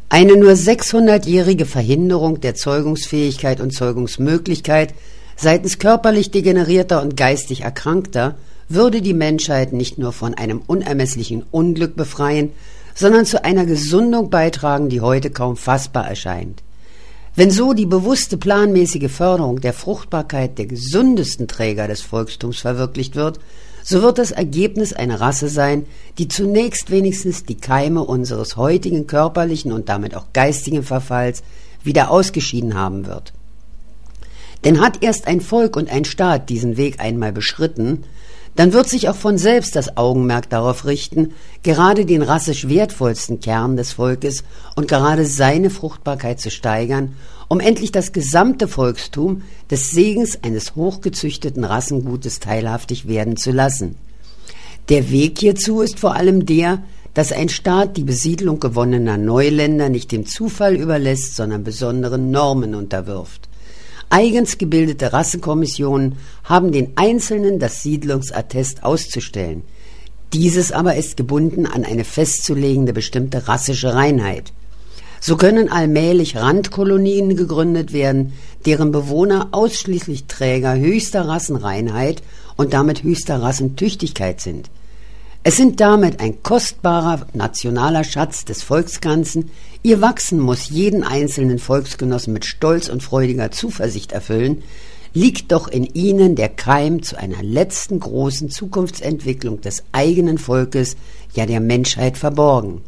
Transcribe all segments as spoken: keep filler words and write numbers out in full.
Eine nur sechshundertjährige Verhinderung der Zeugungsfähigkeit und Zeugungsmöglichkeit seitens körperlich degenerierter und geistig Erkrankter würde die Menschheit nicht nur von einem unermesslichen Unglück befreien, sondern zu einer Gesundung beitragen, die heute kaum fassbar erscheint. Wenn so die bewusste planmäßige Förderung der Fruchtbarkeit der gesundesten Träger des Volkstums verwirklicht wird, so wird das Ergebnis eine Rasse sein, die zunächst wenigstens die Keime unseres heutigen körperlichen und damit auch geistigen Verfalls wieder ausgeschieden haben wird. Denn hat erst ein Volk und ein Staat diesen Weg einmal beschritten, dann wird sich auch von selbst das Augenmerk darauf richten, gerade den rassisch wertvollsten Kern des Volkes und gerade seine Fruchtbarkeit zu steigern, um endlich das gesamte Volkstum des Segens eines hochgezüchteten Rassengutes teilhaftig werden zu lassen. Der Weg hierzu ist vor allem der, dass ein Staat die Besiedlung gewonnener Neuländer nicht dem Zufall überlässt, sondern besonderen Normen unterwirft. Eigens gebildete Rassekommissionen haben den Einzelnen das Siedlungsattest auszustellen. Dieses aber ist gebunden an eine festzulegende bestimmte rassische Reinheit. So können allmählich Randkolonien gegründet werden, deren Bewohner ausschließlich Träger höchster Rassenreinheit und damit höchster Rassentüchtigkeit sind. Es sind damit ein kostbarer nationaler Schatz des Volksganzen. Ihr Wachsen muss jeden einzelnen Volksgenossen mit Stolz und freudiger Zuversicht erfüllen, liegt doch in ihnen der Keim zu einer letzten großen Zukunftsentwicklung des eigenen Volkes, ja der Menschheit verborgen.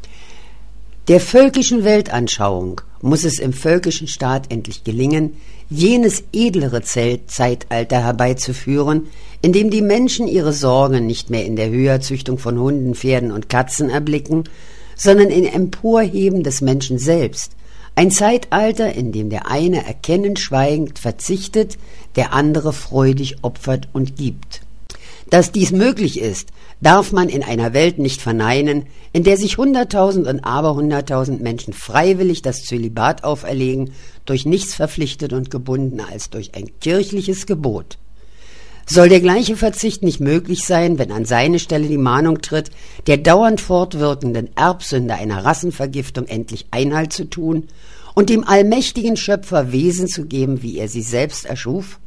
Der völkischen Weltanschauung muss es im völkischen Staat endlich gelingen, jenes edlere Zeitalter herbeizuführen, in dem die Menschen ihre Sorgen nicht mehr in der Höherzüchtung von Hunden, Pferden und Katzen erblicken, sondern in Emporheben des Menschen selbst, ein Zeitalter, in dem der eine erkennend schweigend verzichtet, der andere freudig opfert und gibt. Dass dies möglich ist, darf man in einer Welt nicht verneinen, in der sich hunderttausend und aberhunderttausend Menschen freiwillig das Zölibat auferlegen, durch nichts verpflichtet und gebunden als durch ein kirchliches Gebot. Soll der gleiche Verzicht nicht möglich sein, wenn an seine Stelle die Mahnung tritt, der dauernd fortwirkenden Erbsünde einer Rassenvergiftung endlich Einhalt zu tun und dem allmächtigen Schöpfer Wesen zu geben, wie er sie selbst erschuf?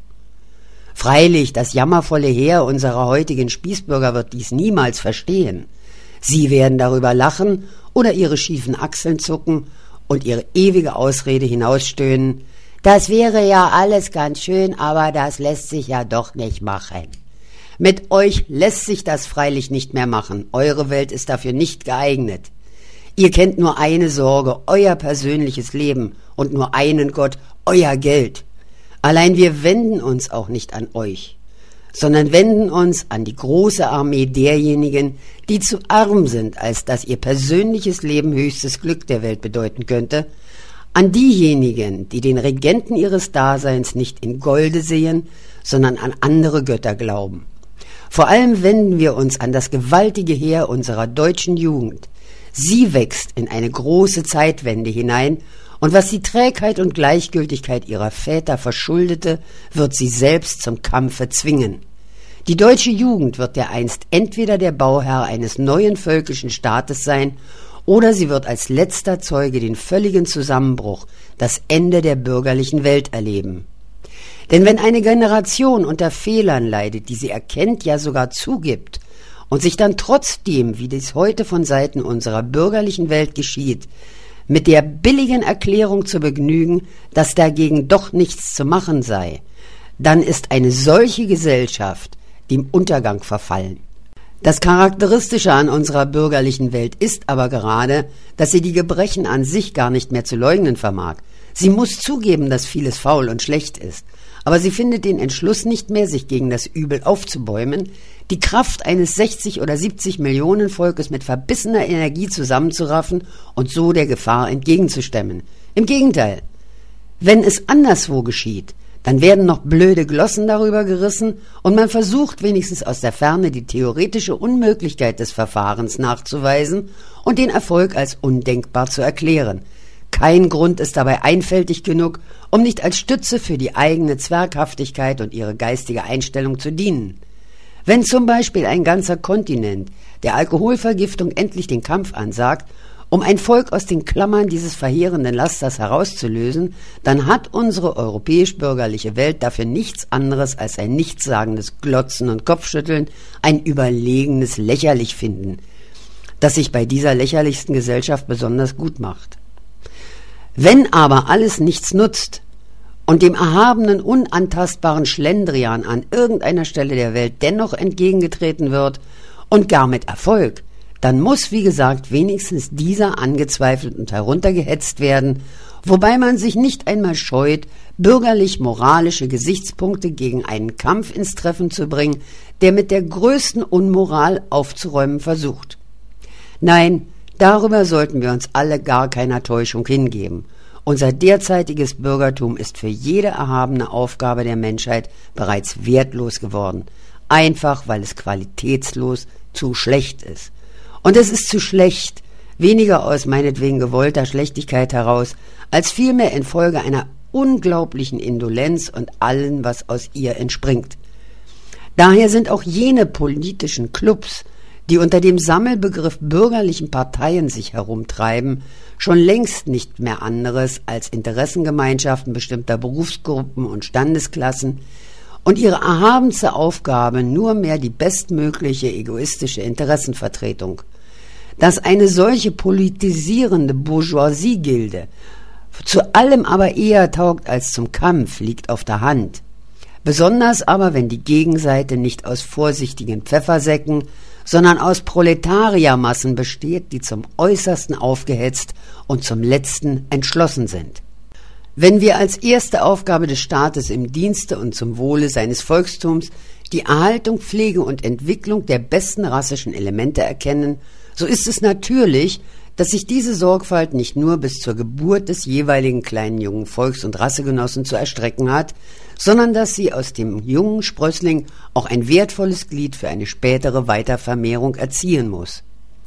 Freilich, das jammervolle Heer unserer heutigen Spießbürger wird dies niemals verstehen. Sie werden darüber lachen oder ihre schiefen Achseln zucken und ihre ewige Ausrede hinausstöhnen: Das wäre ja alles ganz schön, aber das lässt sich ja doch nicht machen. Mit euch lässt sich das freilich nicht mehr machen. Eure Welt ist dafür nicht geeignet. Ihr kennt nur eine Sorge, euer persönliches Leben, und nur einen Gott, euer Geld. Allein wir wenden uns auch nicht an euch, sondern wenden uns an die große Armee derjenigen, die zu arm sind, als dass ihr persönliches Leben höchstes Glück der Welt bedeuten könnte, an diejenigen, die den Regenten ihres Daseins nicht in Golde sehen, sondern an andere Götter glauben. Vor allem wenden wir uns an das gewaltige Heer unserer deutschen Jugend. Sie wächst in eine große Zeitwende hinein, und was die Trägheit und Gleichgültigkeit ihrer Väter verschuldete, wird sie selbst zum Kampfe zwingen. Die deutsche Jugend wird dereinst entweder der Bauherr eines neuen völkischen Staates sein, oder sie wird als letzter Zeuge den völligen Zusammenbruch, das Ende der bürgerlichen Welt erleben. Denn wenn eine Generation unter Fehlern leidet, die sie erkennt, ja sogar zugibt, und sich dann trotzdem, wie dies heute von Seiten unserer bürgerlichen Welt geschieht, mit der billigen Erklärung zu begnügen, dass dagegen doch nichts zu machen sei, dann ist eine solche Gesellschaft dem Untergang verfallen. Das Charakteristische an unserer bürgerlichen Welt ist aber gerade, dass sie die Gebrechen an sich gar nicht mehr zu leugnen vermag. Sie muss zugeben, dass vieles faul und schlecht ist, aber sie findet den Entschluss nicht mehr, sich gegen das Übel aufzubäumen, die Kraft eines sechzig oder siebzig Millionen Volkes mit verbissener Energie zusammenzuraffen und so der Gefahr entgegenzustemmen. Im Gegenteil, wenn es anderswo geschieht, dann werden noch blöde Glossen darüber gerissen und man versucht wenigstens aus der Ferne die theoretische Unmöglichkeit des Verfahrens nachzuweisen und den Erfolg als undenkbar zu erklären. Kein Grund ist dabei einfältig genug, um nicht als Stütze für die eigene Zwerghaftigkeit und ihre geistige Einstellung zu dienen. Wenn zum Beispiel ein ganzer Kontinent der Alkoholvergiftung endlich den Kampf ansagt Um ein Volk aus den Klammern dieses verheerenden Lasters herauszulösen, dann hat unsere europäisch-bürgerliche Welt dafür nichts anderes als ein nichtssagendes Glotzen und Kopfschütteln, ein überlegenes Lächerlichfinden, das sich bei dieser lächerlichsten Gesellschaft besonders gut macht. Wenn aber alles nichts nutzt und dem erhabenen, unantastbaren Schlendrian an irgendeiner Stelle der Welt dennoch entgegengetreten wird und gar mit Erfolg, dann muss, wie gesagt, wenigstens dieser angezweifelt und heruntergehetzt werden, wobei man sich nicht einmal scheut, bürgerlich-moralische Gesichtspunkte gegen einen Kampf ins Treffen zu bringen, der mit der größten Unmoral aufzuräumen versucht. Nein, darüber sollten wir uns alle gar keiner Täuschung hingeben. Unser derzeitiges Bürgertum ist für jede erhabene Aufgabe der Menschheit bereits wertlos geworden, einfach weil es qualitätslos zu schlecht ist. Und es ist zu schlecht, weniger aus meinetwegen gewollter Schlechtigkeit heraus, als vielmehr infolge einer unglaublichen Indolenz und allem, was aus ihr entspringt. Daher sind auch jene politischen Clubs, die unter dem Sammelbegriff bürgerlichen Parteien sich herumtreiben, schon längst nicht mehr anderes als Interessengemeinschaften bestimmter Berufsgruppen und Standesklassen und ihre erhabenste Aufgabe nur mehr die bestmögliche egoistische Interessenvertretung. Dass eine solche politisierende Bourgeoisie-Gilde zu allem aber eher taugt als zum Kampf, liegt auf der Hand. Besonders aber, wenn die Gegenseite nicht aus vorsichtigen Pfeffersäcken, sondern aus Proletariermassen besteht, die zum Äußersten aufgehetzt und zum Letzten entschlossen sind. Wenn wir als erste Aufgabe des Staates im Dienste und zum Wohle seines Volkstums die Erhaltung, Pflege und Entwicklung der besten rassischen Elemente erkennen, so ist es natürlich, dass sich diese Sorgfalt nicht nur bis zur Geburt des jeweiligen kleinen jungen Volks- und Rassegenossen zu erstrecken hat, sondern dass sie aus dem jungen Sprössling auch ein wertvolles Glied für eine spätere Weitervermehrung erziehen muss.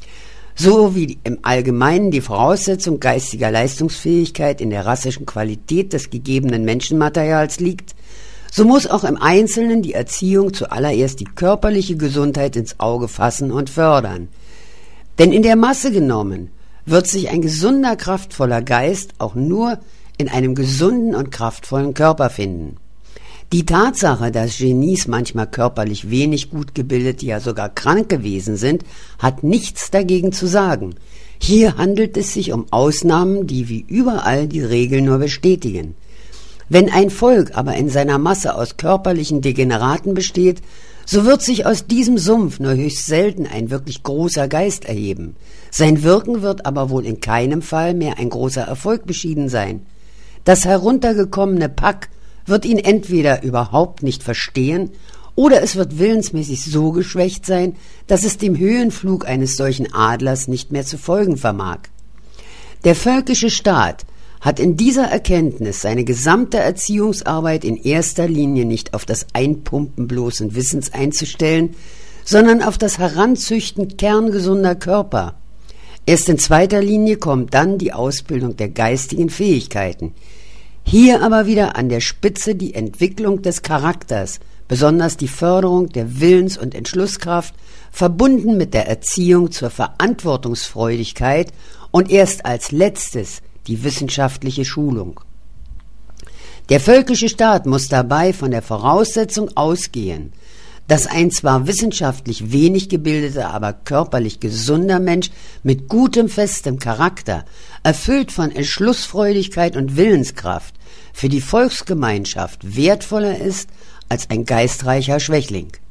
So wie im Allgemeinen die Voraussetzung geistiger Leistungsfähigkeit in der rassischen Qualität des gegebenen Menschenmaterials liegt, so muss auch im Einzelnen die Erziehung zuallererst die körperliche Gesundheit ins Auge fassen und fördern. Denn in der Masse genommen wird sich ein gesunder, kraftvoller Geist auch nur in einem gesunden und kraftvollen Körper finden. Die Tatsache, dass Genies manchmal körperlich wenig gut gebildet, ja sogar krank gewesen sind, hat nichts dagegen zu sagen. Hier handelt es sich um Ausnahmen, die wie überall die Regel nur bestätigen. Wenn ein Volk aber in seiner Masse aus körperlichen Degeneraten besteht, so wird sich aus diesem Sumpf nur höchst selten ein wirklich großer Geist erheben. Sein Wirken wird aber wohl in keinem Fall mehr ein großer Erfolg beschieden sein. Das heruntergekommene Pack wird ihn entweder überhaupt nicht verstehen oder es wird willensmäßig so geschwächt sein, dass es dem Höhenflug eines solchen Adlers nicht mehr zu folgen vermag. Der völkische Staat hat in dieser Erkenntnis seine gesamte Erziehungsarbeit in erster Linie nicht auf das Einpumpen bloßen Wissens einzustellen, sondern auf das Heranzüchten kerngesunder Körper. Erst in zweiter Linie kommt dann die Ausbildung der geistigen Fähigkeiten. Hier aber wieder an der Spitze die Entwicklung des Charakters, besonders die Förderung der Willens- und Entschlusskraft, verbunden mit der Erziehung zur Verantwortungsfreudigkeit und erst als letztes die wissenschaftliche Schulung. Der völkische Staat muss dabei von der Voraussetzung ausgehen, dass ein zwar wissenschaftlich wenig gebildeter, aber körperlich gesunder Mensch mit gutem, festem Charakter, erfüllt von Entschlussfreudigkeit und Willenskraft, für die Volksgemeinschaft wertvoller ist als ein geistreicher Schwächling.